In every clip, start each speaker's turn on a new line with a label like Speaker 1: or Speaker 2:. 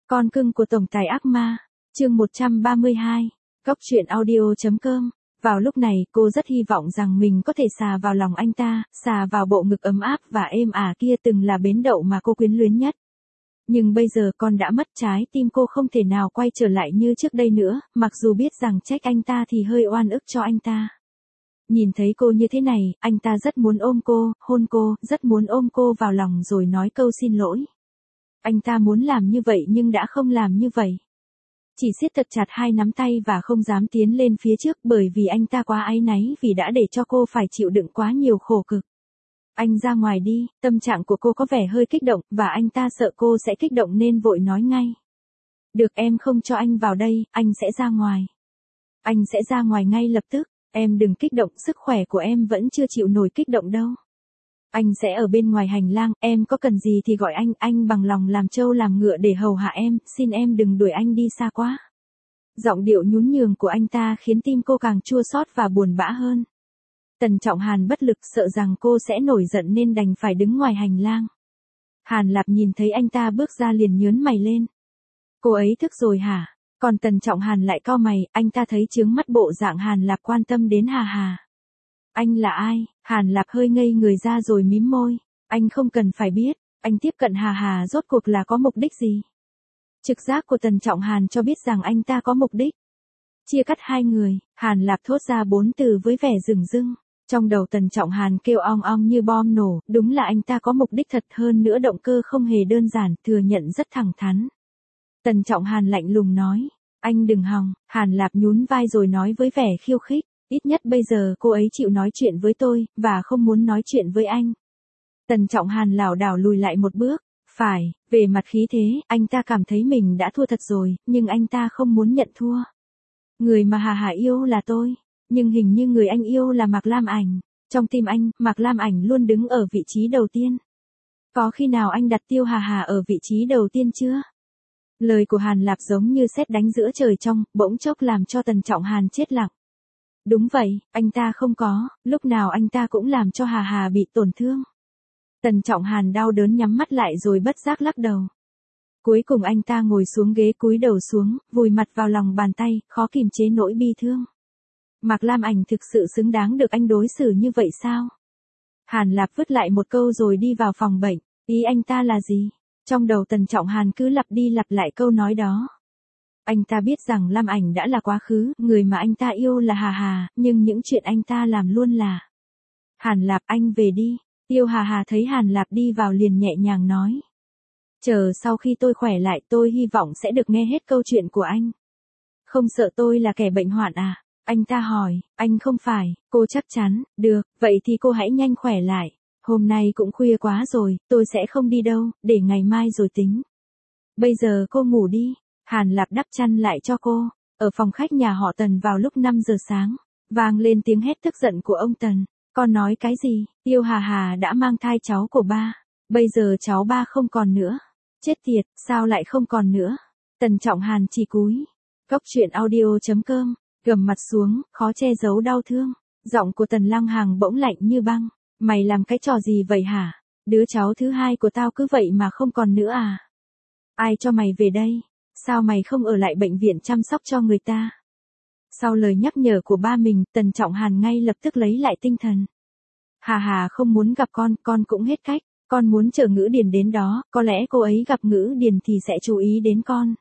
Speaker 1: Con cưng của tổng tài ác ma, chương 132, góc truyện audio.com. Vào lúc này cô rất hy vọng rằng mình có thể xà vào lòng anh ta, xà vào bộ ngực ấm áp và êm ả kia từng là bến đậu mà cô quyến luyến nhất. Nhưng bây giờ con đã mất trái tim, cô không thể nào quay trở lại như trước đây nữa, mặc dù biết rằng trách anh ta thì hơi oan ức cho anh ta. Nhìn thấy cô như thế này, anh ta rất muốn ôm cô, hôn cô, rất muốn ôm cô vào lòng rồi nói câu xin lỗi. Anh ta muốn làm như vậy nhưng đã không làm như vậy. Chỉ siết thật chặt hai nắm tay và không dám tiến lên phía trước bởi vì anh ta quá áy náy vì đã để cho cô phải chịu đựng quá nhiều khổ cực. Anh ra ngoài đi, tâm trạng của cô có vẻ hơi kích động và anh ta sợ cô sẽ kích động nên vội nói ngay. Được, em không cho anh vào đây, anh sẽ ra ngoài. Anh sẽ ra ngoài ngay lập tức, em đừng kích động, sức khỏe của em vẫn chưa chịu nổi kích động đâu. Anh sẽ ở bên ngoài hành lang, em có cần gì thì gọi anh bằng lòng làm trâu làm ngựa để hầu hạ em, xin em đừng đuổi anh đi xa quá. Giọng điệu nhún nhường của anh ta khiến tim cô càng chua xót và buồn bã hơn. Tần Trọng Hàn bất lực sợ rằng cô sẽ nổi giận nên đành phải đứng ngoài hành lang. Hàn Lạp nhìn thấy anh ta bước ra liền nhớn mày lên. Cô ấy thức rồi hả? Còn Tần Trọng Hàn lại cau mày, anh ta thấy chướng mắt bộ dạng Hàn Lạp quan tâm đến Hà Hà. Anh là ai? Hàn Lạp hơi ngây người ra rồi mím môi. Anh không cần phải biết, anh tiếp cận Hà Hà rốt cuộc là có mục đích gì? Trực giác của Tần Trọng Hàn cho biết rằng anh ta có mục đích. Chia cắt hai người, Hàn Lạp thốt ra 4 từ với vẻ dửng dưng. Trong đầu Tần Trọng Hàn kêu ong ong như bom nổ, đúng là anh ta có mục đích thật, hơn nữa động cơ không hề đơn giản, thừa nhận rất thẳng thắn. Tần Trọng Hàn lạnh lùng nói, anh đừng hòng. Hàn Lạp nhún vai rồi nói với vẻ khiêu khích, ít nhất bây giờ cô ấy chịu nói chuyện với tôi, và không muốn nói chuyện với anh. Tần Trọng Hàn lảo đảo lùi lại một bước, phải, về mặt khí thế, anh ta cảm thấy mình đã thua thật rồi, nhưng anh ta không muốn nhận thua. Người mà Hà Hà yêu là tôi, nhưng hình như người anh yêu là Mạc Lam Ảnh. Trong tim anh, Mạc Lam Ảnh luôn đứng ở vị trí đầu tiên. Có khi nào anh đặt Tiêu Hà Hà ở vị trí đầu tiên chưa? Lời của Hàn Lạp giống như sét đánh giữa trời trong, bỗng chốc làm cho Tần Trọng Hàn chết lặng. Đúng vậy, anh ta không có, lúc nào anh ta cũng làm cho Hà Hà bị tổn thương. Tần Trọng Hàn đau đớn nhắm mắt lại rồi bất giác lắc đầu. Cuối cùng anh ta ngồi xuống ghế cúi đầu xuống, vùi mặt vào lòng bàn tay, khó kìm chế nỗi bi thương. Mạc Lam Ảnh thực sự xứng đáng được anh đối xử như vậy sao? Hàn Lạp vứt lại một câu rồi đi vào phòng bệnh, ý anh ta là gì? Trong đầu Tần Trọng Hàn cứ lặp đi lặp lại câu nói đó. Anh ta biết rằng Lam Ảnh đã là quá khứ, người mà anh ta yêu là Hà Hà, nhưng những chuyện anh ta làm luôn là. Hàn Lạp, anh về đi. Tiêu Hà Hà thấy Hàn Lạp đi vào liền nhẹ nhàng nói. Chờ sau khi tôi khỏe lại tôi hy vọng sẽ được nghe hết câu chuyện của anh. Không sợ tôi là kẻ bệnh hoạn à? Anh ta hỏi, anh không phải, cô chắc chắn, được, vậy thì cô hãy nhanh khỏe lại. Hôm nay cũng khuya quá rồi, tôi sẽ không đi đâu, để ngày mai rồi tính. Bây giờ cô ngủ đi. Hàn Lạp đắp chăn lại cho cô. Ở phòng khách nhà họ Tần vào lúc 5 giờ sáng, vang lên tiếng hét tức giận của ông Tần. Con nói cái gì? Tiêu Hà Hà đã mang thai cháu của ba. Bây giờ cháu ba không còn nữa. Chết tiệt, sao lại không còn nữa? Tần Trọng Hàn chỉ cúi. Góc truyện audio.com, gầm mặt xuống, khó che giấu đau thương. Giọng của Tần Lăng Hằng bỗng lạnh như băng. Mày làm cái trò gì vậy hả? Đứa cháu thứ hai của tao cứ vậy mà không còn nữa à? Ai cho mày về đây? Sao mày không ở lại bệnh viện chăm sóc cho người ta? Sau lời nhắc nhở của ba mình, Tần Trọng Hàn ngay lập tức lấy lại tinh thần. Hà Hà không muốn gặp con cũng hết cách. Con muốn chờ Ngữ Điền đến đó, có lẽ cô ấy gặp Ngữ Điền thì sẽ chú ý đến con.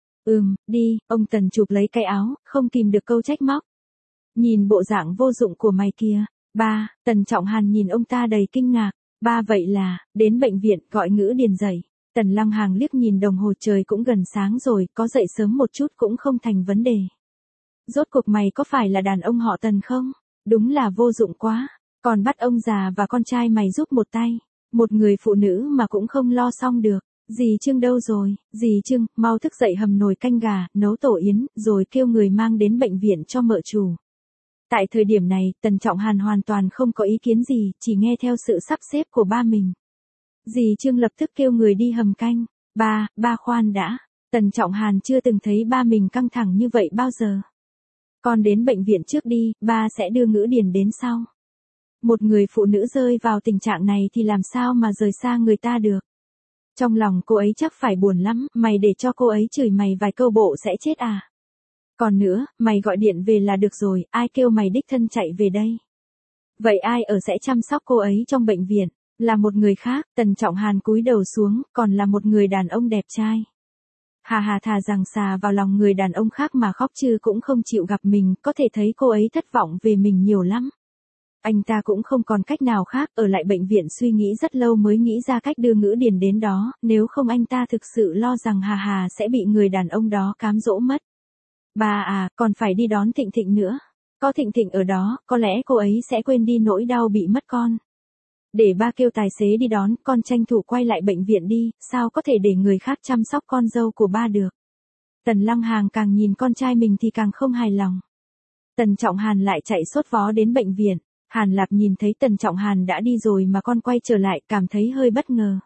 Speaker 1: Đi, ông Tần chụp lấy cái áo, không kìm được câu trách móc. Nhìn bộ dạng vô dụng của mày kìa. Ba, Tần Trọng Hàn nhìn ông ta đầy kinh ngạc. Ba vậy là, đến bệnh viện gọi Ngữ Điền dậy. Tần Lăng Hằng liếc nhìn đồng hồ, trời cũng gần sáng rồi, có dậy sớm một chút cũng không thành vấn đề. Rốt cuộc mày có phải là đàn ông họ Tần không? Đúng là vô dụng quá. Còn bắt ông già và con trai mày giúp một tay. Một người phụ nữ mà cũng không lo xong được. Dì Trương đâu rồi? Dì Trương, mau thức dậy hầm nồi canh gà, nấu tổ yến, rồi kêu người mang đến bệnh viện cho mợ chủ. Tại thời điểm này, Tần Trọng Hàn hoàn toàn không có ý kiến gì, chỉ nghe theo sự sắp xếp của ba mình. Dì Trương lập tức kêu người đi hầm canh. Ba khoan đã. Tần Trọng Hàn chưa từng thấy ba mình căng thẳng như vậy bao giờ. Con đến bệnh viện trước đi, ba sẽ đưa Ngữ Điền đến sau. Một người phụ nữ rơi vào tình trạng này thì làm sao mà rời xa người ta được. Trong lòng cô ấy chắc phải buồn lắm, mày để cho cô ấy chửi mày vài câu bộ sẽ chết à. Còn nữa, mày gọi điện về là được rồi, ai kêu mày đích thân chạy về đây. Vậy ai ở sẽ chăm sóc cô ấy trong bệnh viện? Là một người khác. Tần Trọng Hàn cúi đầu xuống, còn là một người đàn ông đẹp trai. Hà hà, thà rằng xà vào lòng người đàn ông khác mà khóc chứ cũng không chịu gặp mình, có thể thấy cô ấy thất vọng về mình nhiều lắm. Anh ta cũng không còn cách nào khác, ở lại bệnh viện suy nghĩ rất lâu mới nghĩ ra cách đưa Ngữ Điền đến đó, nếu không anh ta thực sự lo rằng Hà hà sẽ bị người đàn ông đó cám dỗ mất. Bà à, còn phải đi đón Thịnh Thịnh nữa. Có Thịnh Thịnh ở đó, có lẽ cô ấy sẽ quên đi nỗi đau bị mất con. Để ba kêu tài xế đi đón, con tranh thủ quay lại bệnh viện đi, sao có thể để người khác chăm sóc con dâu của ba được. Tần Lăng Hàng càng nhìn con trai mình thì càng không hài lòng. Tần Trọng Hàn lại chạy sốt vó đến bệnh viện. Hàn Lạp nhìn thấy Tần Trọng Hàn đã đi rồi mà con quay trở lại, cảm thấy hơi bất ngờ.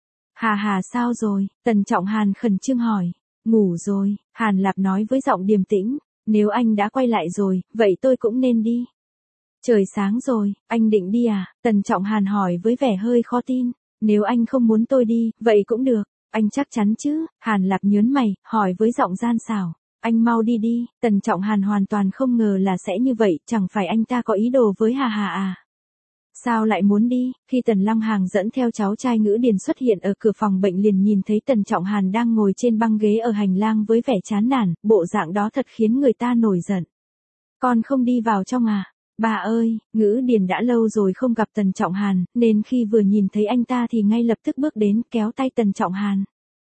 Speaker 1: Hà hà, sao rồi? Tần Trọng Hàn khẩn trương hỏi. Ngủ rồi, Hàn Lạp nói với giọng điềm tĩnh. Nếu anh đã quay lại rồi, vậy tôi cũng nên đi. Trời sáng rồi, anh định đi à? Tần Trọng Hàn hỏi với vẻ hơi khó tin. Nếu anh không muốn tôi đi, vậy cũng được. Anh chắc chắn chứ? Hàn Lạp nhớn mày, hỏi với giọng gian xảo. Anh mau đi đi. Tần Trọng Hàn hoàn toàn không ngờ là sẽ như vậy, chẳng phải anh ta có ý đồ với Hà Hà à? Sao lại muốn đi? Khi Tần Lăng Hàng dẫn theo cháu trai Ngữ Điền xuất hiện ở cửa phòng bệnh liền nhìn thấy Tần Trọng Hàn đang ngồi trên băng ghế ở hành lang với vẻ chán nản, bộ dạng đó thật khiến người ta nổi giận. Con không đi vào trong à? Bà ơi, Ngữ Điền đã lâu rồi không gặp Tần Trọng Hàn, nên khi vừa nhìn thấy anh ta thì ngay lập tức bước đến kéo tay Tần Trọng Hàn.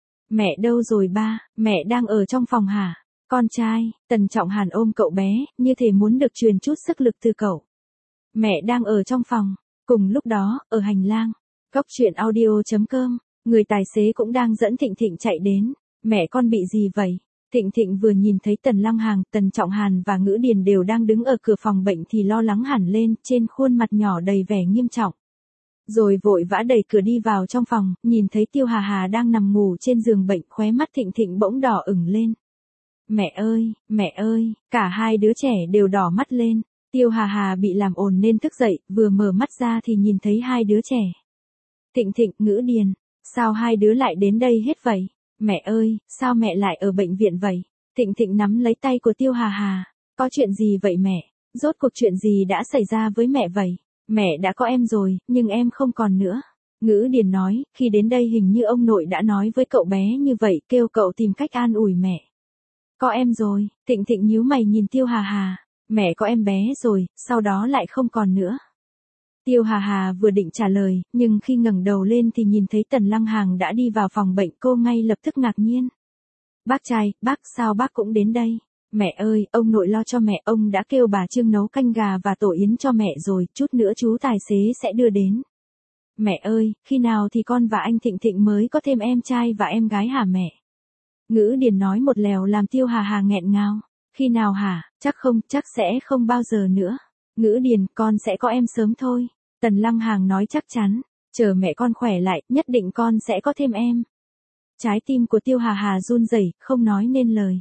Speaker 1: Mẹ đâu rồi ba? Mẹ đang ở trong phòng hả? Con trai, Tần Trọng Hàn ôm cậu bé, như thể muốn được truyền chút sức lực từ cậu. Mẹ đang ở trong phòng. Cùng lúc đó, ở hành lang, Cóc Truyện Audio.com, người tài xế cũng đang dẫn Thịnh Thịnh chạy đến. Mẹ con bị gì vậy? Thịnh Thịnh vừa nhìn thấy Tần Lăng Hàng, Tần Trọng Hàn và Ngữ Điền đều đang đứng ở cửa phòng bệnh thì lo lắng hẳn lên, trên khuôn mặt nhỏ đầy vẻ nghiêm trọng. Rồi vội vã đẩy cửa đi vào trong phòng, nhìn thấy Tiêu Hà Hà đang nằm ngủ trên giường bệnh, khóe mắt Thịnh Thịnh bỗng đỏ ửng lên. Mẹ ơi, cả hai đứa trẻ đều đỏ mắt lên. Tiêu Hà Hà bị làm ồn nên thức dậy, vừa mở mắt ra thì nhìn thấy hai đứa trẻ. Thịnh Thịnh, Ngữ Điền, sao hai đứa lại đến đây hết vậy? Mẹ ơi, sao mẹ lại ở bệnh viện vậy? Thịnh Thịnh nắm lấy tay của Tiêu Hà Hà. Có chuyện gì vậy mẹ? Rốt cuộc chuyện gì đã xảy ra với mẹ vậy? Mẹ đã có em rồi, nhưng em không còn nữa. Ngữ Điền nói, khi đến đây hình như ông nội đã nói với cậu bé như vậy, kêu cậu tìm cách an ủi mẹ. Có em rồi. Thịnh Thịnh nhíu mày nhìn Tiêu Hà Hà. Mẹ có em bé rồi, sau đó lại không còn nữa. Tiêu Hà Hà vừa định trả lời, nhưng khi ngẩng đầu lên thì nhìn thấy Tần Lăng Hàng đã đi vào phòng bệnh, cô ngay lập tức ngạc nhiên. Bác trai, bác sao bác cũng đến đây? Mẹ ơi, ông nội lo cho mẹ, ông đã kêu bà Trương nấu canh gà và tổ yến cho mẹ rồi, chút nữa chú tài xế sẽ đưa đến. Mẹ ơi, khi nào thì con và anh Thịnh Thịnh mới có thêm em trai và em gái hả mẹ? Ngữ Điền nói một lèo làm Tiêu Hà Hà nghẹn ngào. Khi nào hả? Chắc sẽ không bao giờ nữa. Ngữ Điền, con sẽ có em sớm thôi. Tần Lăng Hàng nói chắc chắn. Chờ mẹ con khỏe lại, nhất định con sẽ có thêm em. Trái tim của Tiêu Hà Hà run rẩy, không nói nên lời.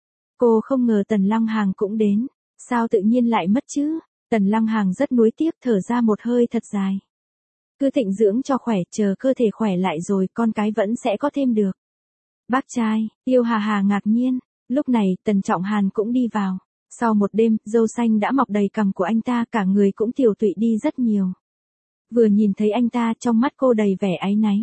Speaker 1: Cô không ngờ Tần Lăng Hàng cũng đến. Sao tự nhiên lại mất chứ? Tần Lăng Hàng rất nuối tiếc, thở ra một hơi thật dài. Cứ Thịnh dưỡng cho khỏe, chờ cơ thể khỏe lại rồi con cái vẫn sẽ có thêm được. Bác trai, Tiêu Hà Hà ngạc nhiên. Lúc này, Tần Trọng Hàn cũng đi vào. Sau một đêm, râu xanh đã mọc đầy cằm của anh ta, cả người cũng tiều tụy đi rất nhiều. Vừa nhìn thấy anh ta, trong mắt cô đầy vẻ áy náy.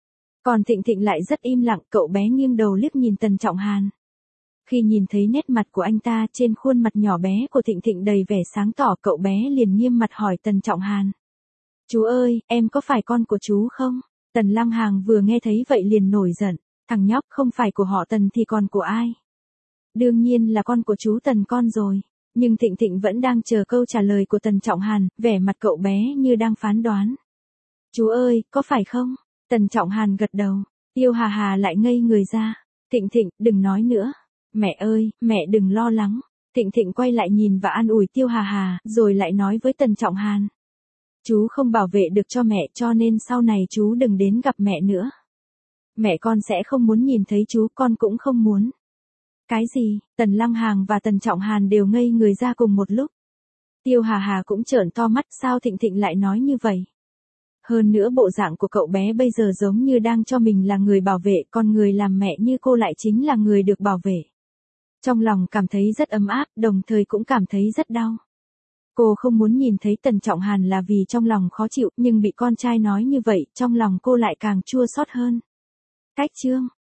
Speaker 1: Còn Thịnh Thịnh lại rất im lặng, cậu bé nghiêng đầu liếc nhìn Tần Trọng Hàn. Khi nhìn thấy nét mặt của anh ta, trên khuôn mặt nhỏ bé của Thịnh Thịnh đầy vẻ sáng tỏ, cậu bé liền nghiêm mặt hỏi Tần Trọng Hàn. Chú ơi, em có phải con của chú không? Tần Lăng Hàng vừa nghe thấy vậy liền nổi giận. Thằng nhóc, không phải của họ Tần thì còn của ai? Đương nhiên là con của chú Tần con rồi. Nhưng Thịnh Thịnh vẫn đang chờ câu trả lời của Tần Trọng Hàn, vẻ mặt cậu bé như đang phán đoán. Chú ơi, có phải không? Tần Trọng Hàn gật đầu. Tiêu Hà Hà lại ngây người ra. Thịnh Thịnh, đừng nói nữa. Mẹ ơi, mẹ đừng lo lắng. Thịnh Thịnh quay lại nhìn và an ủi Tiêu Hà Hà, rồi lại nói với Tần Trọng Hàn. Chú không bảo vệ được cho mẹ, cho nên sau này chú đừng đến gặp mẹ nữa. Mẹ con sẽ không muốn nhìn thấy chú, con cũng không muốn. Cái gì? Tần Lăng Hàng và Tần Trọng Hàn đều ngây người ra cùng một lúc. Tiêu Hà Hà cũng trợn to mắt, sao Thịnh Thịnh lại nói như vậy? Hơn nữa bộ dạng của cậu bé bây giờ giống như đang cho mình là người bảo vệ, còn người làm mẹ như cô lại chính là người được bảo vệ. Trong lòng cảm thấy rất ấm áp, đồng thời cũng cảm thấy rất đau. Cô không muốn nhìn thấy Tần Trọng Hàn là vì trong lòng khó chịu, nhưng bị con trai nói như vậy, trong lòng cô lại càng chua xót hơn. Cách chương